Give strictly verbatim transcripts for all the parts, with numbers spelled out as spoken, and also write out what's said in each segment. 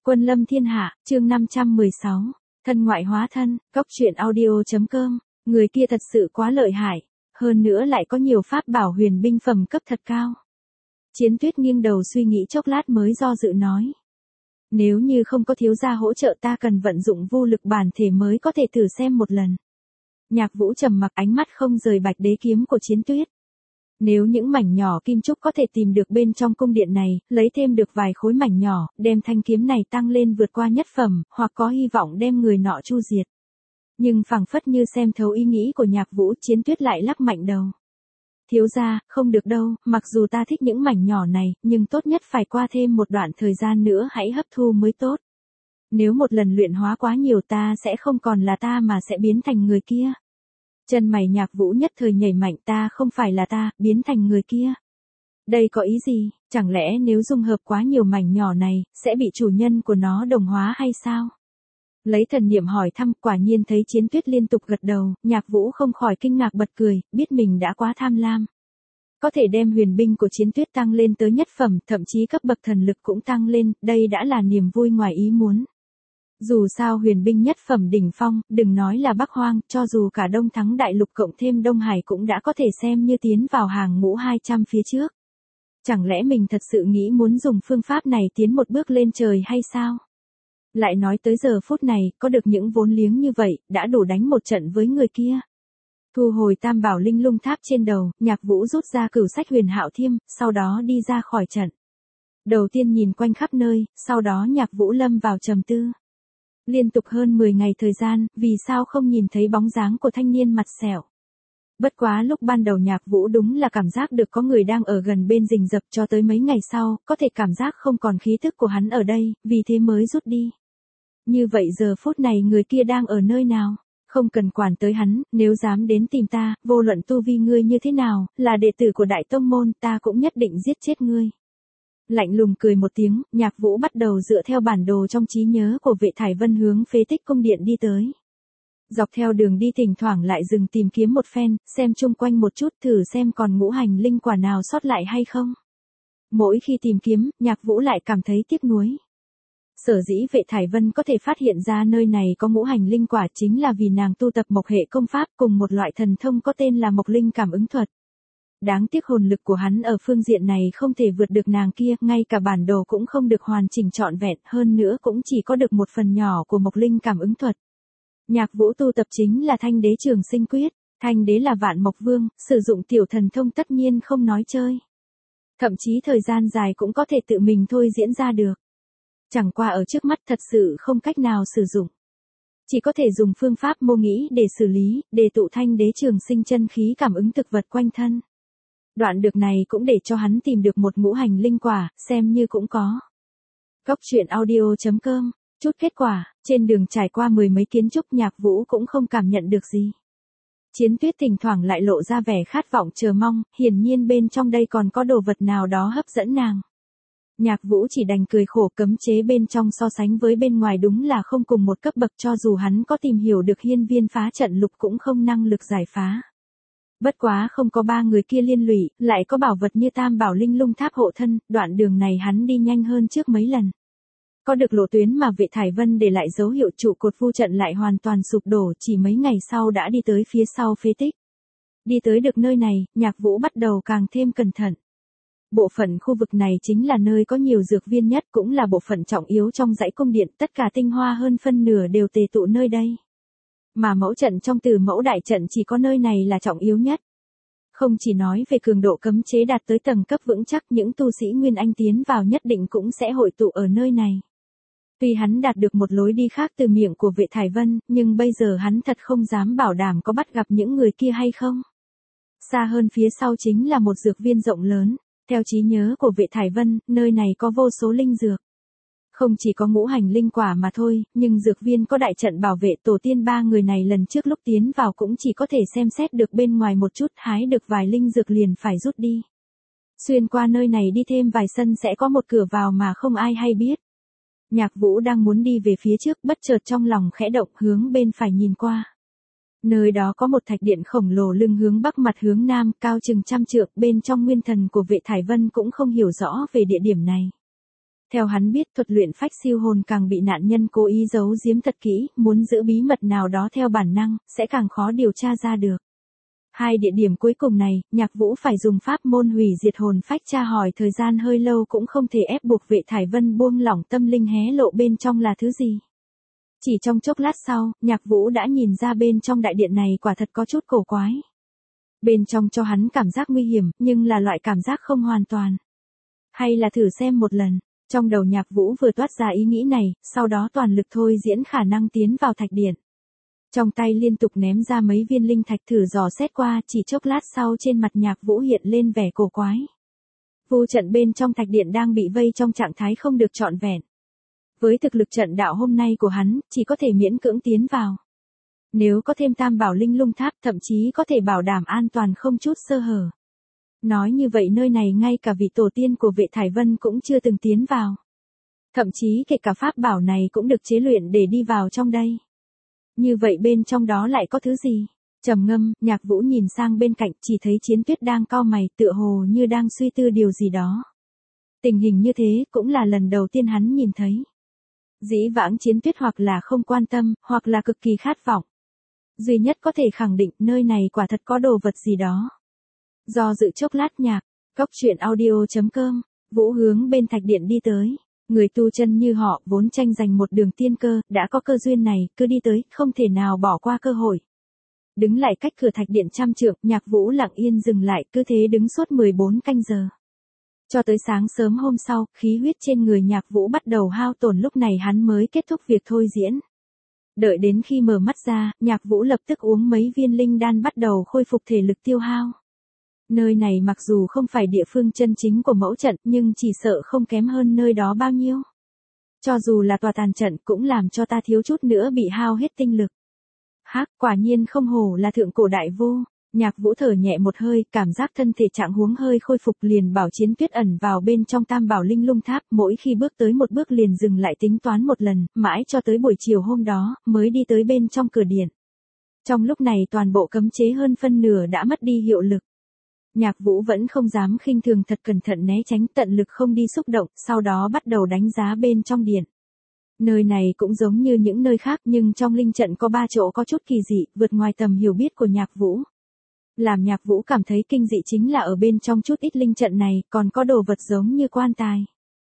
Quân lâm thiên hạ, chương năm trăm mười sáu. Thân ngoại hóa thân, cóc truyện audio.com. Người kia thật sự quá lợi hại, hơn nữa lại có nhiều pháp bảo huyền binh phẩm cấp thật cao. Chiến Tuyết nghiêng đầu suy nghĩ chốc lát mới do dự nói. Nếu như không có thiếu gia hỗ trợ ta cần vận dụng vô lực bản thể mới có thể thử xem một lần. Nhạc Vũ trầm mặc, ánh mắt không rời bạch đế kiếm của Chiến Tuyết. Nếu những mảnh nhỏ kim trúc có thể tìm được bên trong cung điện này, lấy thêm được vài khối mảnh nhỏ, đem thanh kiếm này tăng lên vượt qua nhất phẩm, hoặc có hy vọng đem người nọ chu diệt. Nhưng phảng phất như xem thấu ý nghĩ của Nhạc Vũ, Chiến Tuyết lại lắc mạnh đầu. Thiếu gia, không được đâu, mặc dù ta thích những mảnh nhỏ này, nhưng tốt nhất phải qua thêm một đoạn thời gian nữa hãy hấp thu mới tốt. Nếu một lần luyện hóa quá nhiều ta sẽ không còn là ta mà sẽ biến thành người kia. Chân mày Nhạc Vũ nhất thời nhảy mạnh, ta không phải là ta, biến thành người kia. Đây có ý gì, chẳng lẽ nếu dung hợp quá nhiều mảnh nhỏ này, sẽ bị chủ nhân của nó đồng hóa hay sao? Lấy thần niệm hỏi thăm, quả nhiên thấy Chiến Tuyết liên tục gật đầu, Nhạc Vũ không khỏi kinh ngạc bật cười, biết mình đã quá tham lam. Có thể đem huyền binh của Chiến Tuyết tăng lên tới nhất phẩm, thậm chí cấp bậc thần lực cũng tăng lên, đây đã là niềm vui ngoài ý muốn. Dù sao huyền binh nhất phẩm đỉnh phong, đừng nói là Bắc Hoang, cho dù cả Đông Thắng Đại Lục cộng thêm Đông Hải cũng đã có thể xem như tiến vào hàng ngũ hai trăm phía trước. Chẳng lẽ mình thật sự nghĩ muốn dùng phương pháp này tiến một bước lên trời hay sao? Lại nói tới giờ phút này, có được những vốn liếng như vậy, đã đủ đánh một trận với người kia. Thu hồi tam bảo linh lung tháp trên đầu, Nhạc Vũ rút ra cửu sách huyền hạo thiêm, sau đó đi ra khỏi trận. Đầu tiên nhìn quanh khắp nơi, sau đó Nhạc Vũ lâm vào trầm tư. Liên tục hơn mười ngày thời gian, vì sao không nhìn thấy bóng dáng của thanh niên mặt sẹo. Bất quá lúc ban đầu Nhạc Vũ đúng là cảm giác được có người đang ở gần bên rình rập, cho tới mấy ngày sau, có thể cảm giác không còn khí thức của hắn ở đây, vì thế mới rút đi. Như vậy giờ phút này người kia đang ở nơi nào? Không cần quản tới hắn, nếu dám đến tìm ta, vô luận tu vi ngươi như thế nào, là đệ tử của Đại Tông Môn, ta cũng nhất định giết chết ngươi. Lạnh lùng cười một tiếng, Nhạc Vũ bắt đầu dựa theo bản đồ trong trí nhớ của Vệ Thải Vân hướng phế tích cung điện đi tới. Dọc theo đường đi thỉnh thoảng lại dừng tìm kiếm một phen, xem chung quanh một chút thử xem còn ngũ hành linh quả nào sót lại hay không. Mỗi khi tìm kiếm, Nhạc Vũ lại cảm thấy tiếc nuối. Sở dĩ Vệ Thải Vân có thể phát hiện ra nơi này có ngũ hành linh quả chính là vì nàng tu tập mộc hệ công pháp cùng một loại thần thông có tên là mộc linh cảm ứng thuật. Đáng tiếc hồn lực của hắn ở phương diện này không thể vượt được nàng kia, ngay cả bản đồ cũng không được hoàn chỉnh trọn vẹn, hơn nữa cũng chỉ có được một phần nhỏ của mộc linh cảm ứng thuật. Nhạc Vũ tu tập chính là Thanh Đế Trường Sinh Quyết, Thanh Đế là vạn mộc vương, sử dụng tiểu thần thông tất nhiên không nói chơi. Thậm chí thời gian dài cũng có thể tự mình thôi diễn ra được. Chẳng qua ở trước mắt thật sự không cách nào sử dụng. Chỉ có thể dùng phương pháp mô nghĩ để xử lý, để tụ Thanh Đế Trường Sinh chân khí cảm ứng thực vật quanh thân. Đoạn được này cũng để cho hắn tìm được một ngũ hành linh quả, xem như cũng có. Cóc truyện audio.com. Chút kết quả, trên đường trải qua mười mấy kiến trúc Nhạc Vũ cũng không cảm nhận được gì. Chiến Tuyết thỉnh thoảng lại lộ ra vẻ khát vọng chờ mong, hiển nhiên bên trong đây còn có đồ vật nào đó hấp dẫn nàng. Nhạc Vũ chỉ đành cười khổ, cấm chế bên trong so sánh với bên ngoài đúng là không cùng một cấp bậc, cho dù hắn có tìm hiểu được hiên viên phá trận lục cũng không năng lực giải phá. Bất quá không có ba người kia liên lụy, lại có bảo vật như tam bảo linh lung tháp hộ thân, đoạn đường này hắn đi nhanh hơn trước mấy lần. Có được lộ tuyến mà Vệ Thải Vân để lại dấu hiệu trụ cột vu trận lại hoàn toàn sụp đổ, chỉ mấy ngày sau đã đi tới phía sau phế tích. Đi tới được nơi này, Nhạc Vũ bắt đầu càng thêm cẩn thận. Bộ phận khu vực này chính là nơi có nhiều dược viên nhất, cũng là bộ phận trọng yếu trong dãy cung điện, tất cả tinh hoa hơn phân nửa đều tề tụ nơi đây. Mà mẫu trận trong Tử Mẫu đại trận chỉ có nơi này là trọng yếu nhất. Không chỉ nói về cường độ cấm chế đạt tới tầng cấp vững chắc, những tu sĩ Nguyên Anh tiến vào nhất định cũng sẽ hội tụ ở nơi này. Tuy hắn đạt được một lối đi khác từ miệng của Vệ Thải Vân, nhưng bây giờ hắn thật không dám bảo đảm có bắt gặp những người kia hay không. Xa hơn phía sau chính là một dược viên rộng lớn, theo trí nhớ của Vệ Thải Vân, nơi này có vô số linh dược. Không chỉ có ngũ hành linh quả mà thôi, nhưng dược viên có đại trận bảo vệ, tổ tiên ba người này lần trước lúc tiến vào cũng chỉ có thể xem xét được bên ngoài một chút, hái được vài linh dược liền phải rút đi. Xuyên qua nơi này đi thêm vài sân sẽ có một cửa vào mà không ai hay biết. Nhạc Vũ đang muốn đi về phía trước, bất chợt trong lòng khẽ động, hướng bên phải nhìn qua. Nơi đó có một thạch điện khổng lồ lưng hướng bắc mặt hướng nam, cao chừng trăm trượng, bên trong nguyên thần của Vệ Thải Vân cũng không hiểu rõ về địa điểm này. Theo hắn biết thuật luyện phách siêu hồn càng bị nạn nhân cố ý giấu giếm thật kỹ, muốn giữ bí mật nào đó theo bản năng, sẽ càng khó điều tra ra được. Hai địa điểm cuối cùng này, Nhạc Vũ phải dùng pháp môn hủy diệt hồn phách tra hỏi thời gian hơi lâu cũng không thể ép buộc Vệ Thải Vân buông lỏng tâm linh hé lộ bên trong là thứ gì. Chỉ trong chốc lát sau, Nhạc Vũ đã nhìn ra bên trong đại điện này quả thật có chút cổ quái. Bên trong cho hắn cảm giác nguy hiểm, nhưng là loại cảm giác không hoàn toàn. Hay là thử xem một lần. Trong đầu Nhạc Vũ vừa toát ra ý nghĩ này, sau đó toàn lực thôi diễn khả năng tiến vào thạch điện. Trong tay liên tục ném ra mấy viên linh thạch thử dò xét qua, chỉ chốc lát sau trên mặt Nhạc Vũ hiện lên vẻ cổ quái. Vu trận bên trong thạch điện đang bị vây trong trạng thái không được trọn vẹn. Với thực lực trận đạo hôm nay của hắn, chỉ có thể miễn cưỡng tiến vào. Nếu có thêm Tam Bảo Linh Lung Tháp, thậm chí có thể bảo đảm an toàn không chút sơ hở. Nói như vậy nơi này ngay cả vị tổ tiên của Vệ Thải Vân cũng chưa từng tiến vào. Thậm chí kể cả pháp bảo này cũng được chế luyện để đi vào trong đây. Như vậy bên trong đó lại có thứ gì? Trầm ngâm, Nhạc Vũ nhìn sang bên cạnh chỉ thấy Chiến Tuyết đang cau mày tựa hồ như đang suy tư điều gì đó. Tình hình như thế cũng là lần đầu tiên hắn nhìn thấy. Dĩ vãng Chiến Tuyết hoặc là không quan tâm, hoặc là cực kỳ khát vọng. Duy nhất có thể khẳng định nơi này quả thật có đồ vật gì đó. Do dự chốc lát nhạc, Cốc Truyện Audio chấm com, Vũ hướng bên thạch điện đi tới. Người tu chân như họ vốn tranh giành một đường tiên cơ, đã có cơ duyên này, cứ đi tới, không thể nào bỏ qua cơ hội. Đứng lại cách cửa thạch điện trăm trượng, Nhạc Vũ lặng yên dừng lại, cứ thế đứng suốt mười bốn canh giờ. Cho tới sáng sớm hôm sau, khí huyết trên người Nhạc Vũ bắt đầu hao tổn, lúc này hắn mới kết thúc việc thôi diễn. Đợi đến khi mở mắt ra, Nhạc Vũ lập tức uống mấy viên linh đan bắt đầu khôi phục thể lực tiêu hao. Nơi này mặc dù không phải địa phương chân chính của mẫu trận, nhưng chỉ sợ không kém hơn nơi đó bao nhiêu. Cho dù là tòa tàn trận cũng làm cho ta thiếu chút nữa bị hao hết tinh lực. Hắc, quả nhiên không hổ là thượng cổ đại vô. Nhạc Vũ thở nhẹ một hơi, cảm giác thân thể trạng huống hơi khôi phục liền bảo Chiến Tuyết ẩn vào bên trong Tam Bảo Linh Lung Tháp, mỗi khi bước tới một bước liền dừng lại tính toán một lần, mãi cho tới buổi chiều hôm đó, mới đi tới bên trong cửa điện. Trong lúc này toàn bộ cấm chế hơn phân nửa đã mất đi hiệu lực. Nhạc Vũ vẫn không dám khinh thường, thật cẩn thận né tránh, tận lực không đi xúc động, sau đó bắt đầu đánh giá bên trong điện. Nơi này cũng giống như những nơi khác nhưng trong linh trận có ba chỗ có chút kỳ dị, vượt ngoài tầm hiểu biết của Nhạc Vũ. Làm Nhạc Vũ cảm thấy kinh dị chính là ở bên trong chút ít linh trận này còn có đồ vật giống như quan tài.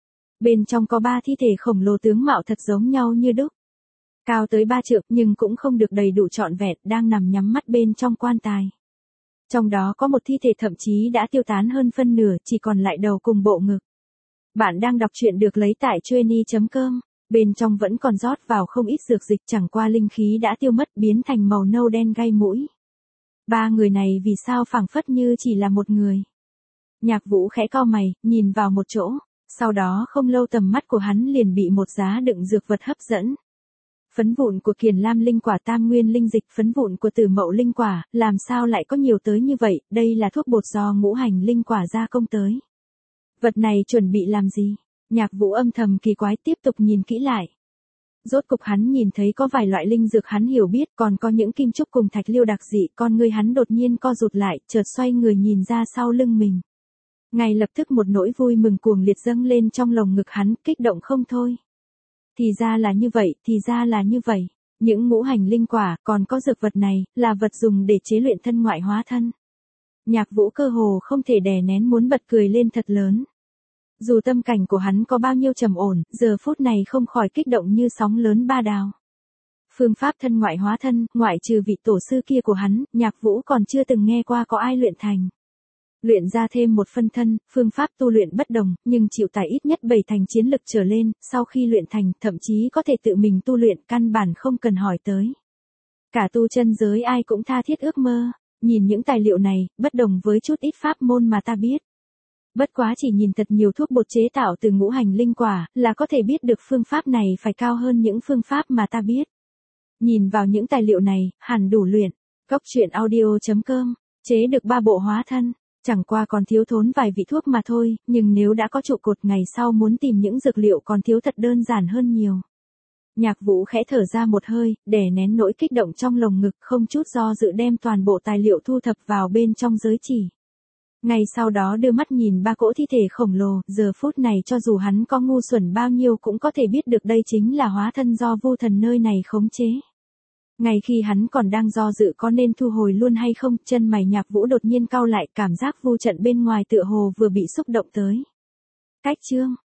Bên trong có ba thi thể khổng lồ tướng mạo thật giống nhau như đúc. Cao tới ba trượng nhưng cũng không được đầy đủ trọn vẹn, đang nằm nhắm mắt bên trong quan tài. Trong đó có một thi thể thậm chí đã tiêu tán hơn phân nửa, chỉ còn lại đầu cùng bộ ngực. Bạn đang đọc truyện được lấy tại chueny chấm com. Bên trong vẫn còn rót vào không ít dược dịch, chẳng qua linh khí đã tiêu mất biến thành màu nâu đen gay mũi. Ba người này vì sao phảng phất như chỉ là một người. Nhạc Vũ khẽ cau mày, nhìn vào một chỗ, sau đó không lâu tầm mắt của hắn liền bị một giá đựng dược vật hấp dẫn. Phấn vụn của Kiền Lam linh quả, Tam Nguyên linh dịch, phấn vụn của Tử Mậu linh quả, làm sao lại có nhiều tới như vậy, đây là thuốc bột do ngũ hành linh quả gia công tới. Vật này chuẩn bị làm gì? Nhạc Vũ âm thầm kỳ quái tiếp tục nhìn kỹ lại. Rốt cục hắn nhìn thấy có vài loại linh dược hắn hiểu biết, còn có những kim trúc cùng thạch liêu đặc dị, con người hắn đột nhiên co rụt lại, chợt xoay người nhìn ra sau lưng mình. Ngay lập tức một nỗi vui mừng cuồng liệt dâng lên trong lồng ngực hắn, kích động không thôi. Thì ra là như vậy, thì ra là như vậy. Những ngũ hành linh quả, còn có dược vật này, là vật dùng để chế luyện thân ngoại hóa thân. Nhạc Vũ cơ hồ không thể đè nén muốn bật cười lên thật lớn. Dù tâm cảnh của hắn có bao nhiêu trầm ổn, giờ phút này không khỏi kích động như sóng lớn ba đào. Phương pháp thân ngoại hóa thân, ngoại trừ vị tổ sư kia của hắn, Nhạc Vũ còn chưa từng nghe qua có ai luyện thành. Luyện ra thêm một phân thân, phương pháp tu luyện bất đồng, nhưng chịu tải ít nhất bảy thành chiến lực trở lên, sau khi luyện thành, thậm chí có thể tự mình tu luyện, căn bản không cần hỏi tới. Cả tu chân giới ai cũng tha thiết ước mơ, nhìn những tài liệu này, bất đồng với chút ít pháp môn mà ta biết. Bất quá chỉ nhìn thật nhiều thuốc bột chế tạo từ ngũ hành linh quả, là có thể biết được phương pháp này phải cao hơn những phương pháp mà ta biết. Nhìn vào những tài liệu này, hẳn đủ luyện. Cốc Truyện Audio chấm com, chế được ba bộ hóa thân. Chẳng qua còn thiếu thốn vài vị thuốc mà thôi, nhưng nếu đã có trụ cột ngày sau muốn tìm những dược liệu còn thiếu thật đơn giản hơn nhiều. Nhạc Vũ khẽ thở ra một hơi, đè nén nỗi kích động trong lồng ngực, không chút do dự đem toàn bộ tài liệu thu thập vào bên trong giới chỉ. Ngay sau đó đưa mắt nhìn ba cỗ thi thể khổng lồ, giờ phút này cho dù hắn có ngu xuẩn bao nhiêu cũng có thể biết được đây chính là hóa thân do Vu Thần nơi này khống chế. Ngay khi hắn còn đang do dự có nên thu hồi luôn hay không, chân mày Nhạc Vũ đột nhiên cau lại, cảm giác Vu trận bên ngoài tựa hồ vừa bị xúc động tới. Cách chương